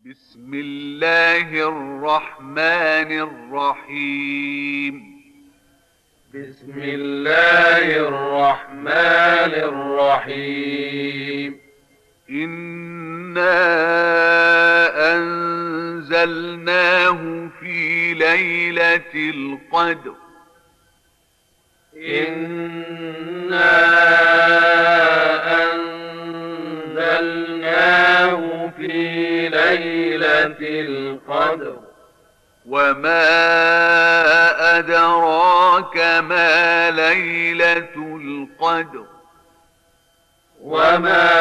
بسم الله الرحمن الرحيم. بسم الله الرحمن الرحيم. إنا أنزلناه في ليلة القدر. إنا أنزلناه في ليلة القدر. وما أدراك ما ليلة القدر. وما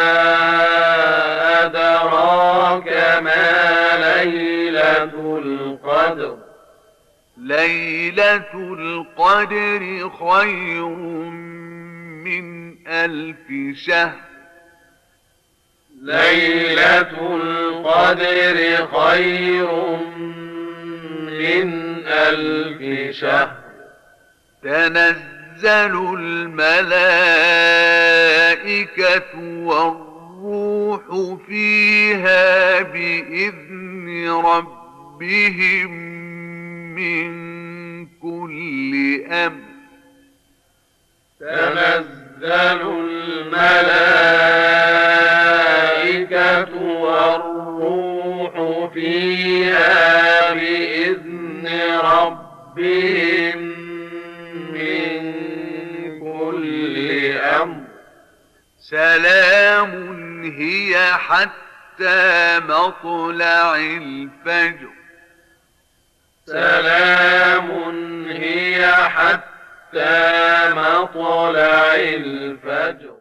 أدراك ما ليلة القدر. ليلة القدر خير من 1000 شهر. ليلة القدر خير من 1000 شهر. تنزل الملائكة والروح فيها بإذن ربهم من كل أمر. تنزل الملائكة والروح فيها بإذن ربهم من كل أمر. سلام هي حتى مطلع الفجر. سلام هي حتى مطلع الفجر.